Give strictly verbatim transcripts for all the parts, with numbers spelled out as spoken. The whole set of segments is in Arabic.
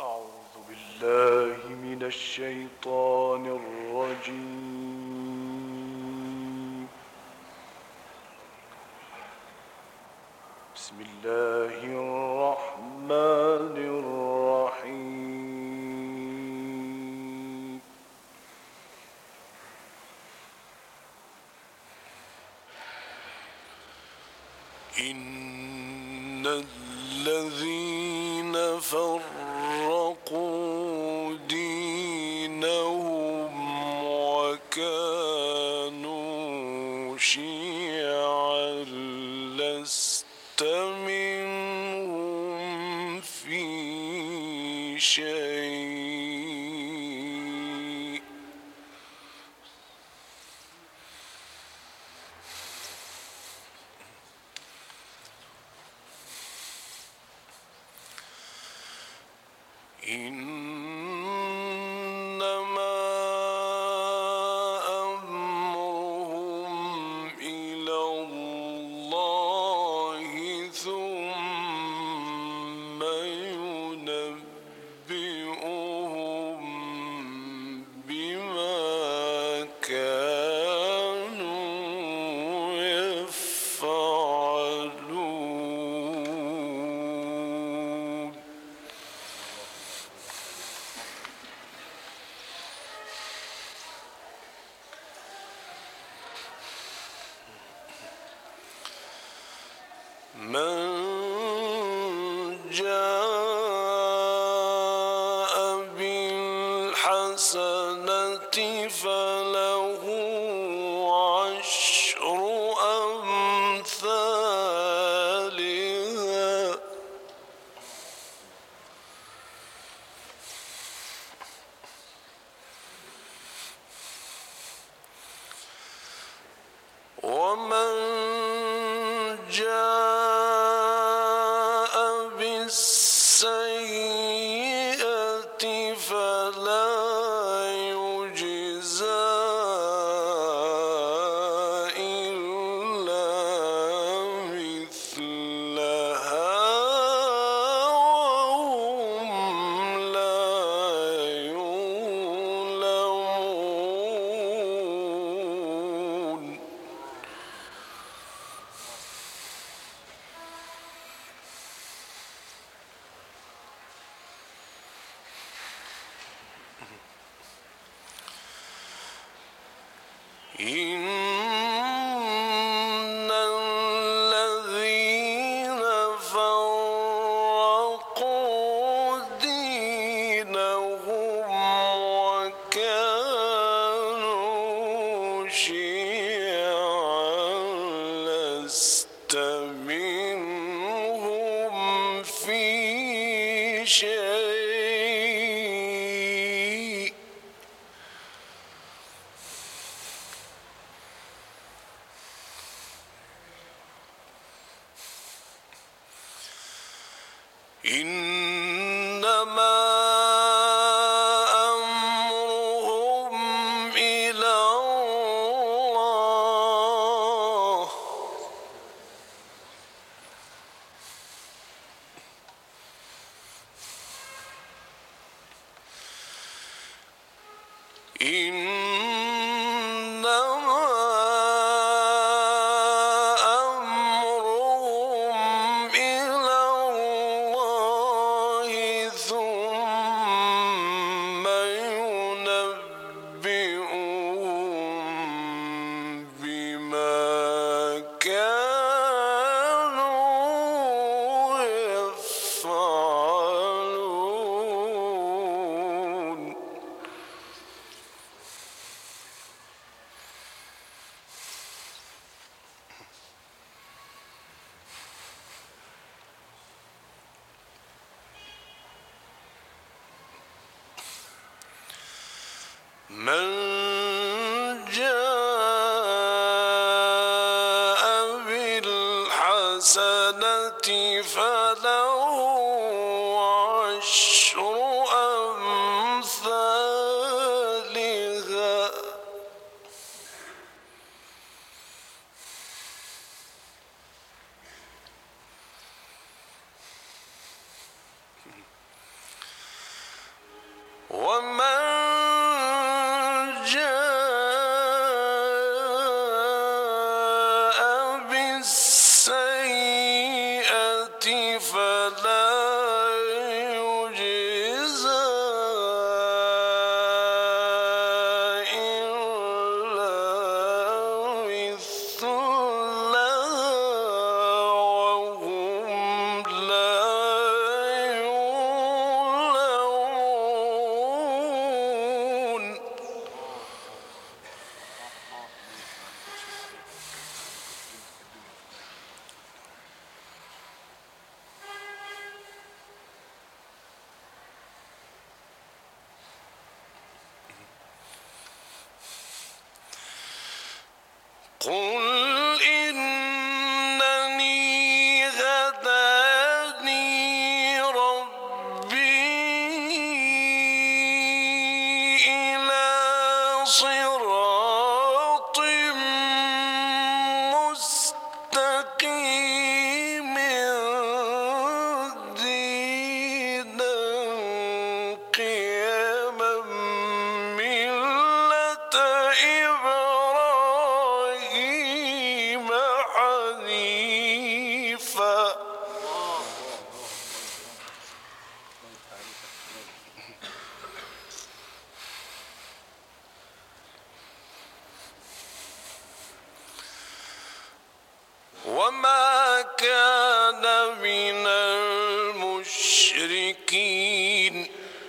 أعوذ بالله من الشيطان الرجيم. بسم الله الرحمن الرحيم. إن الذين فرقوا دينهم وكانوا شيعا لست منهم في شيء إنما أمرهم إلى الله ثم ينبئهم بما كانوا يفعلون. من جاء بالحسنة فله عشر أمثالها ومن جاء بالسيئة فلا يجزى إلا مثلها وهم لا يظلمون. إن الذين فرقوا دينهم وكانوا شيعا لست منهم في شيء إنما أمرهم إلى الله إنما أمرهم إلى الله ثم ينبئهم بما كانوا يفعلون. من جاء بالحسنة فله عشر أمثالها جاء بالسيئة فلا يجزى إلا مثلها وهم لا يظلمون. قل إنني هداني ربي إلى صراط مستقيم دينا قيما ملة إبراهيم حنيفا وما كان من المشركين.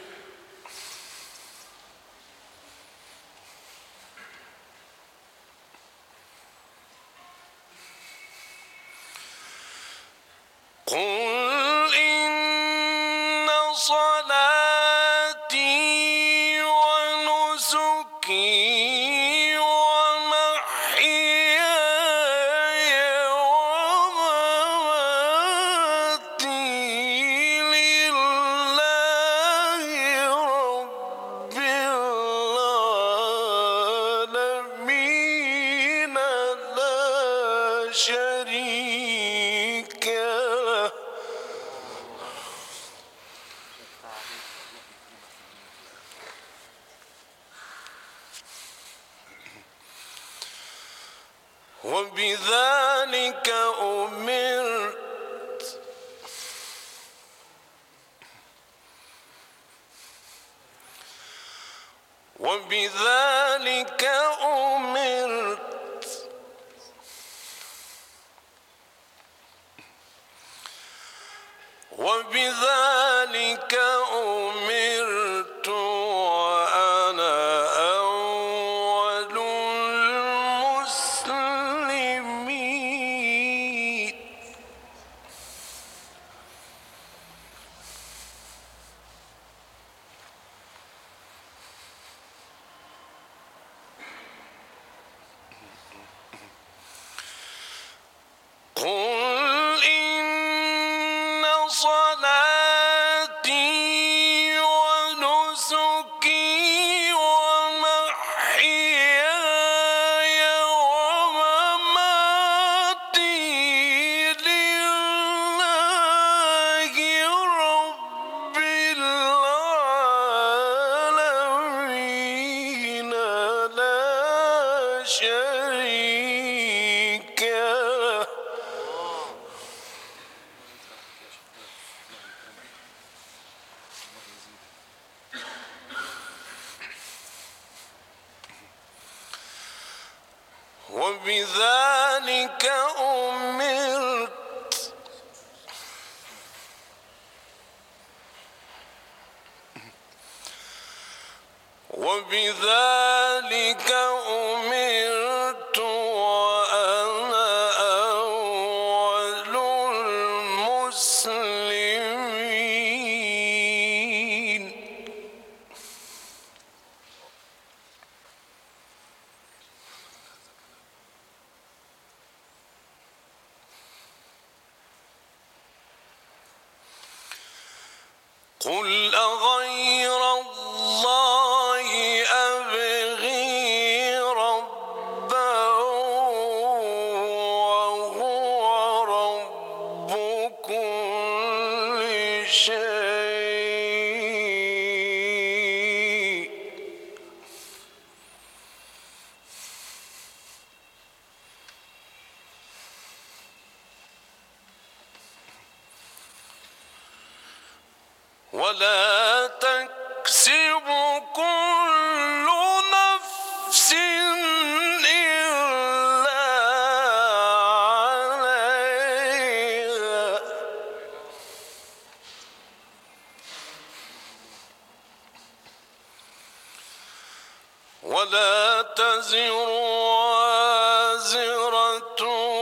قل إن صلاتي ونسكي ومحياي ومماتي لله رب العالمين لا شريك له. وبذلك أمرت وبذلك أمرت وبذلك أمرت وأنا أول المسلمين. قل إن صلاتي ونسكي ومحياي ومماتي لله رب العالمين لا شريك له. وبذلك أمرت وبذلك أمرت وأنا أول المسلمين. قل أغير الله أبغي ربا وهو رب كل شيء ولا تكسب كل نفس إلا عليها ولا تزر وازرة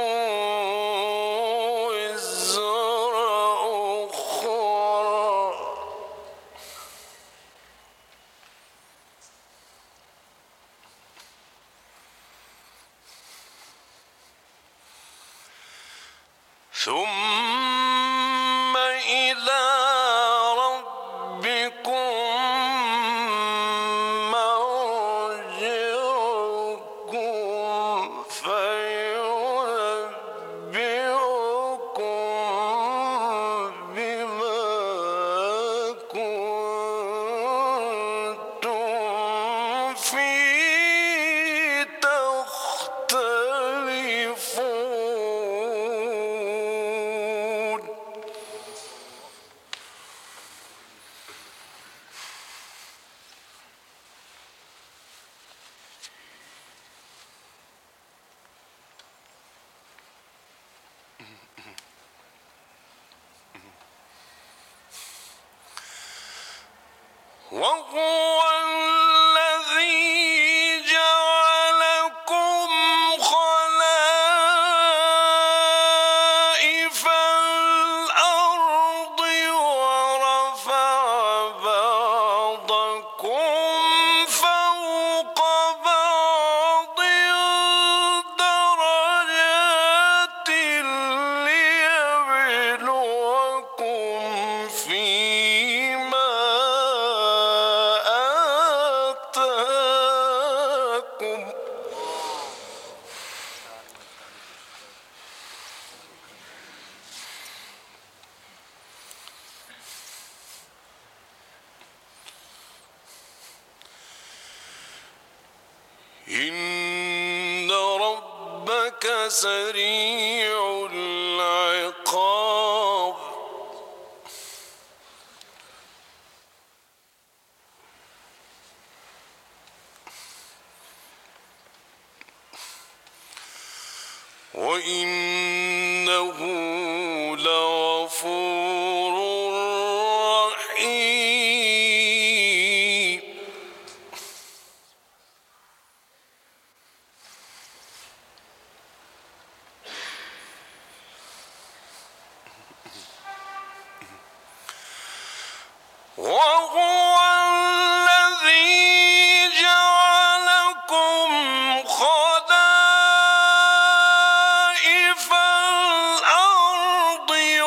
وزر أخرى ثم إلى ربكم مرجعكم فينبئكم بما كنتم فيه تختلفون وهو الذي جعلكم خلائف الأرض ورفع بعضكم فوق بعض درجات ليبلوكم فيما آتاكم إن ربك سريع العقاب وإنه لغفور رحيم وهو الذي جعلكم خلائف الأرض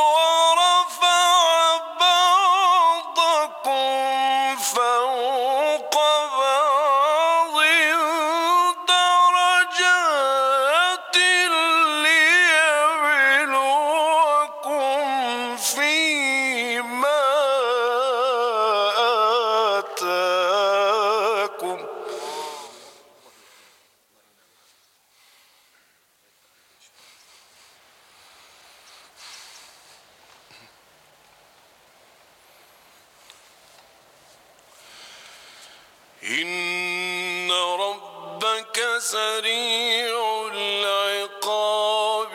ورفع بعضكم فوق بعض درجات ليبلوكم فيما آتاكم إن ربك سريع العقاب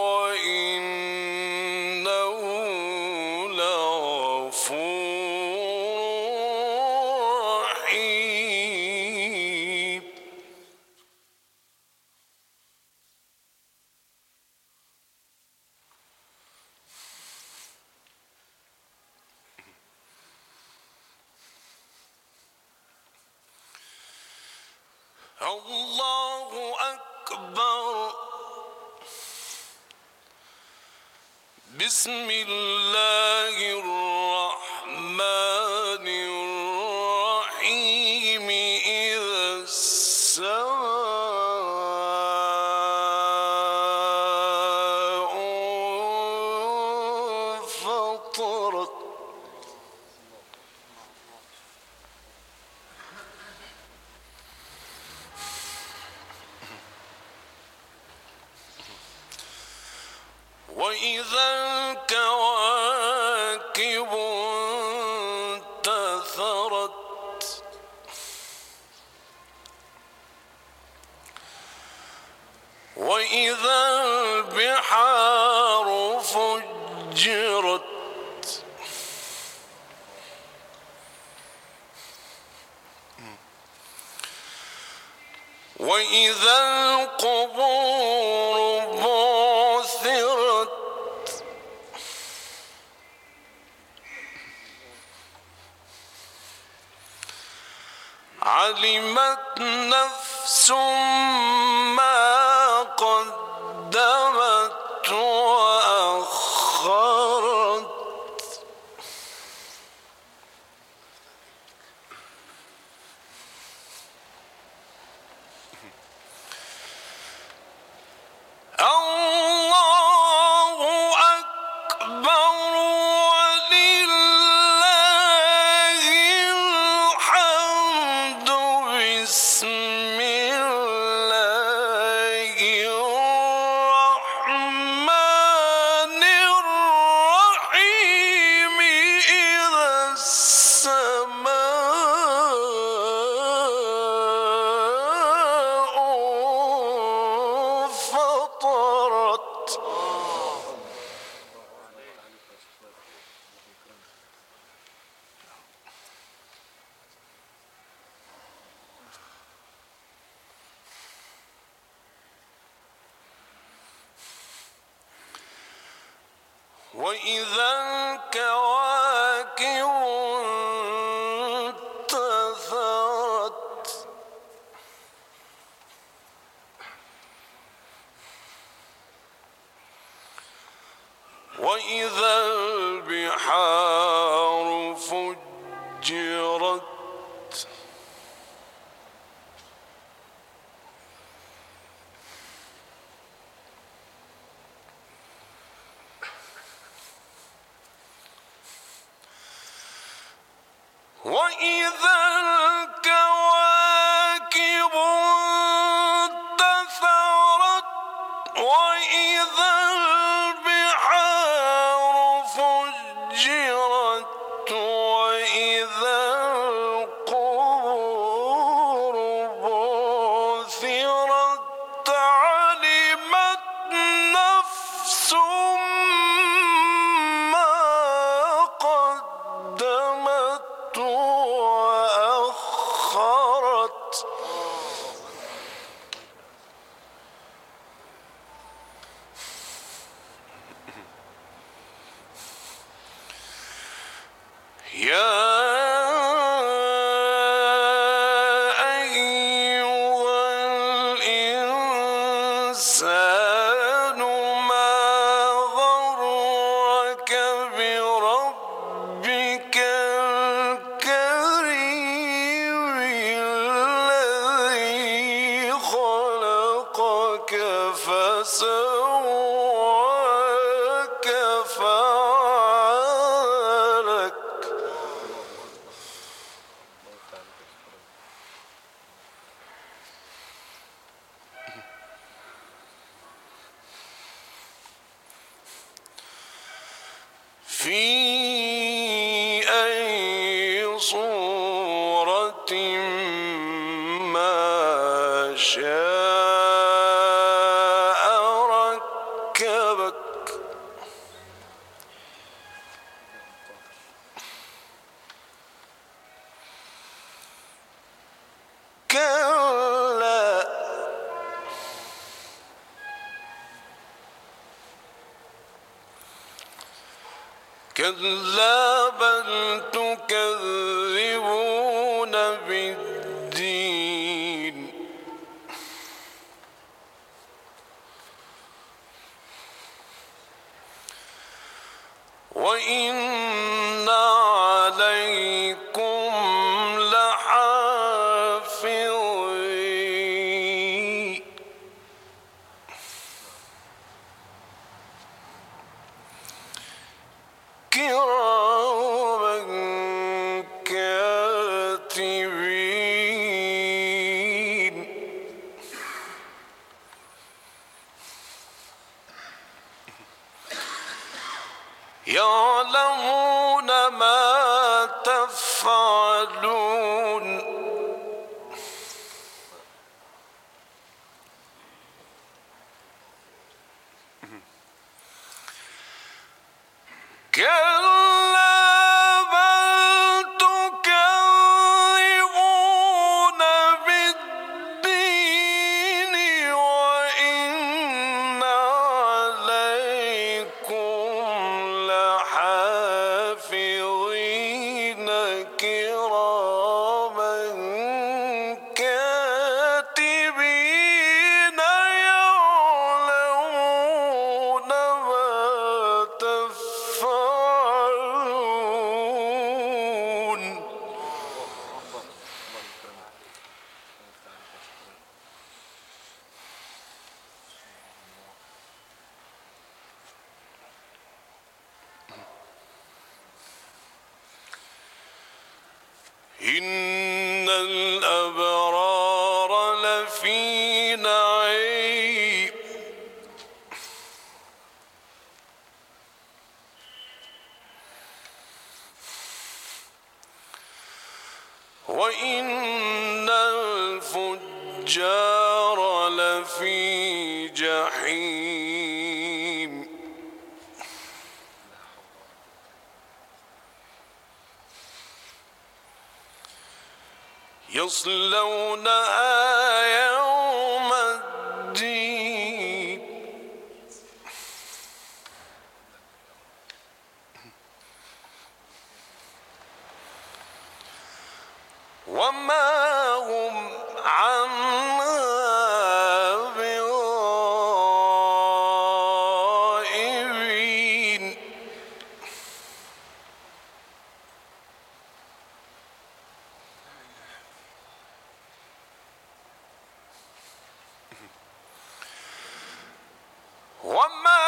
وإنه لغفور رحيم الله أكبر بسم الله الرحمن الرحيم إذا السماء انفطرت وإذا الكواكب وإذا البحار فجرت وإذا القبور بعثرت علمت نفس ما قدمت وأخرت الله أكبر ولله الحمد بسم الله الرحمن الرحيم إذا السماء فطرت وإذا الكواكب انتثرت وإذا البحار فجرت وإذا الكواكب انتثرت وإذا البحار فجرت وإذا القبور بعثرت علمت نفس ما قدمت وأخرت يا أيها الإنسان ما غرك بربك الكريم الذي خلقك فسواك فعدلك في أي صورة ما شاء ركبك كلا كلا بل تكذبون بالدين وإن عليكم لحافظين كراما كاتبين يعلمون ما تفعلون إن الأبرار لفي نعيم وإن الفجار لفي جحيم يصلونها يوم الدين وما هم عنها بغائبين وما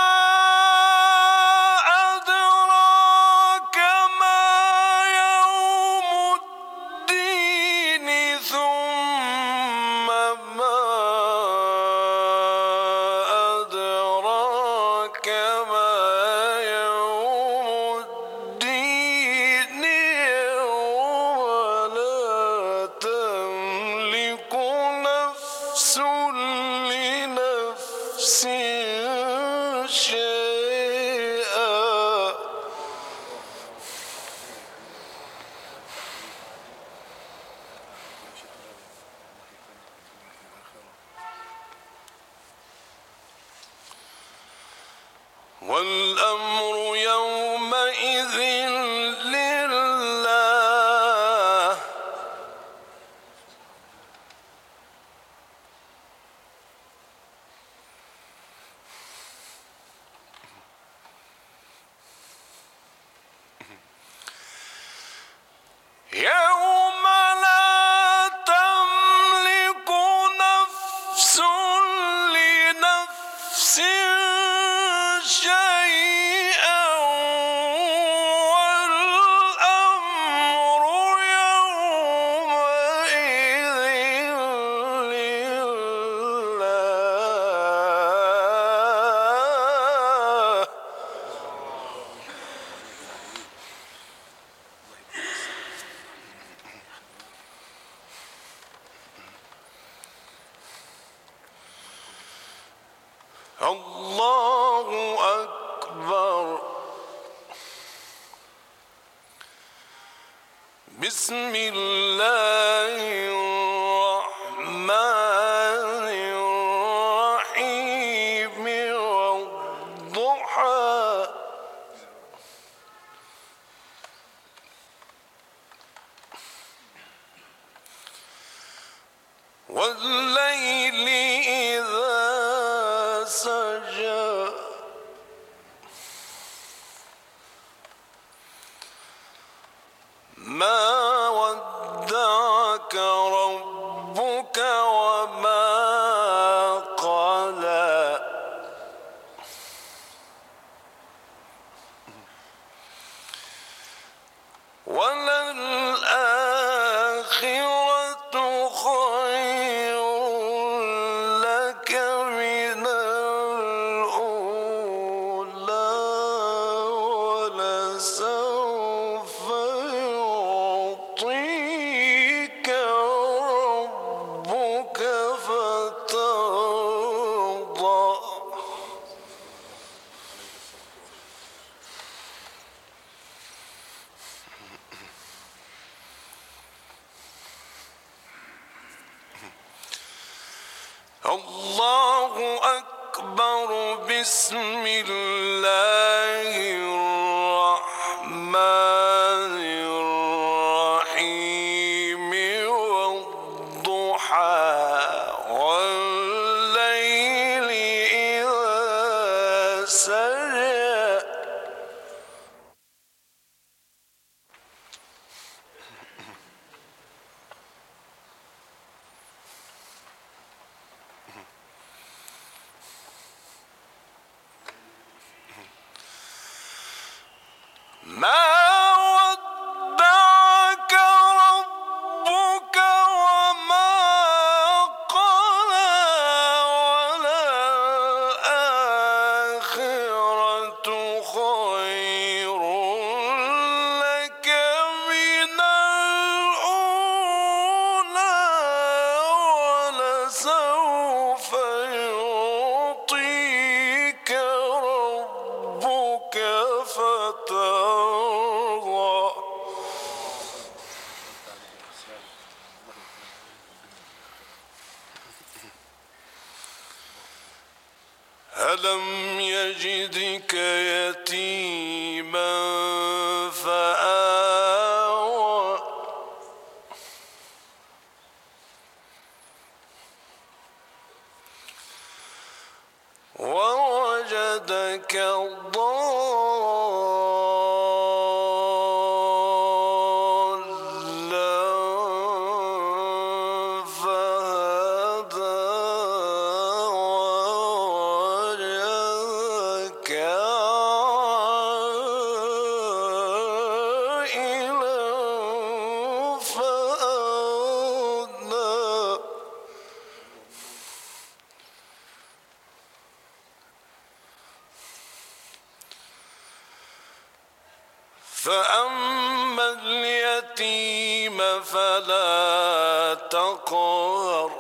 أدراك ما يوم الدين ثم ما أدراك ما يوم الدين يوم لا تملك نفس لنفس شيئا والأمر يومئذ لله يوم لا تملك نفس لنفس شيئا والأمر يومئذ لله الله أكبر بسم الله الرحمن الرحيم والضحى والليل إذا سجى ما ودعك ربك وما قلى وللآخرة خير لك من الأولى ولسوف يعطيك ربك فترضى الله أكبر بسم الله الرحمن الرحيم والضحى والليل إذا سجى ألم يجدك يتيما فآوى ووجدك ضالا فهدى ووجدك عائلا فأغنى فأما اليتيم فلا تقهر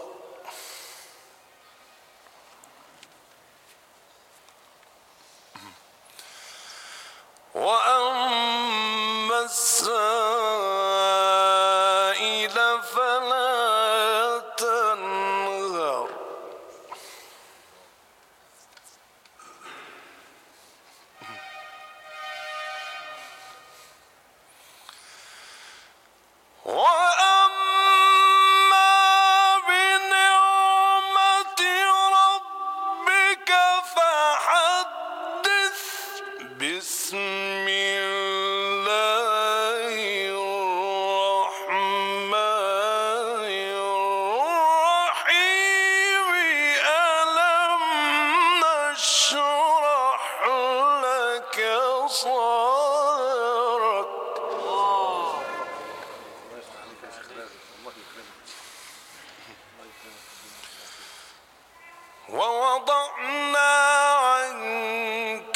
وأما السائل فلا تنهر وأما بنعمة ربك فحدث بسم الله الرحمن الرحيم ألم نشرح لك صدرك ووضعنا عنك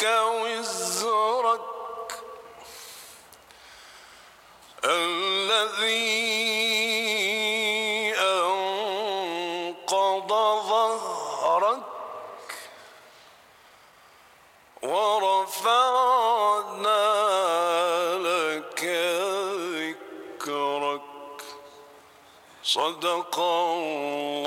وزرك الذي أنقض ظهرك ورفعنا لك ذكرك صدق الله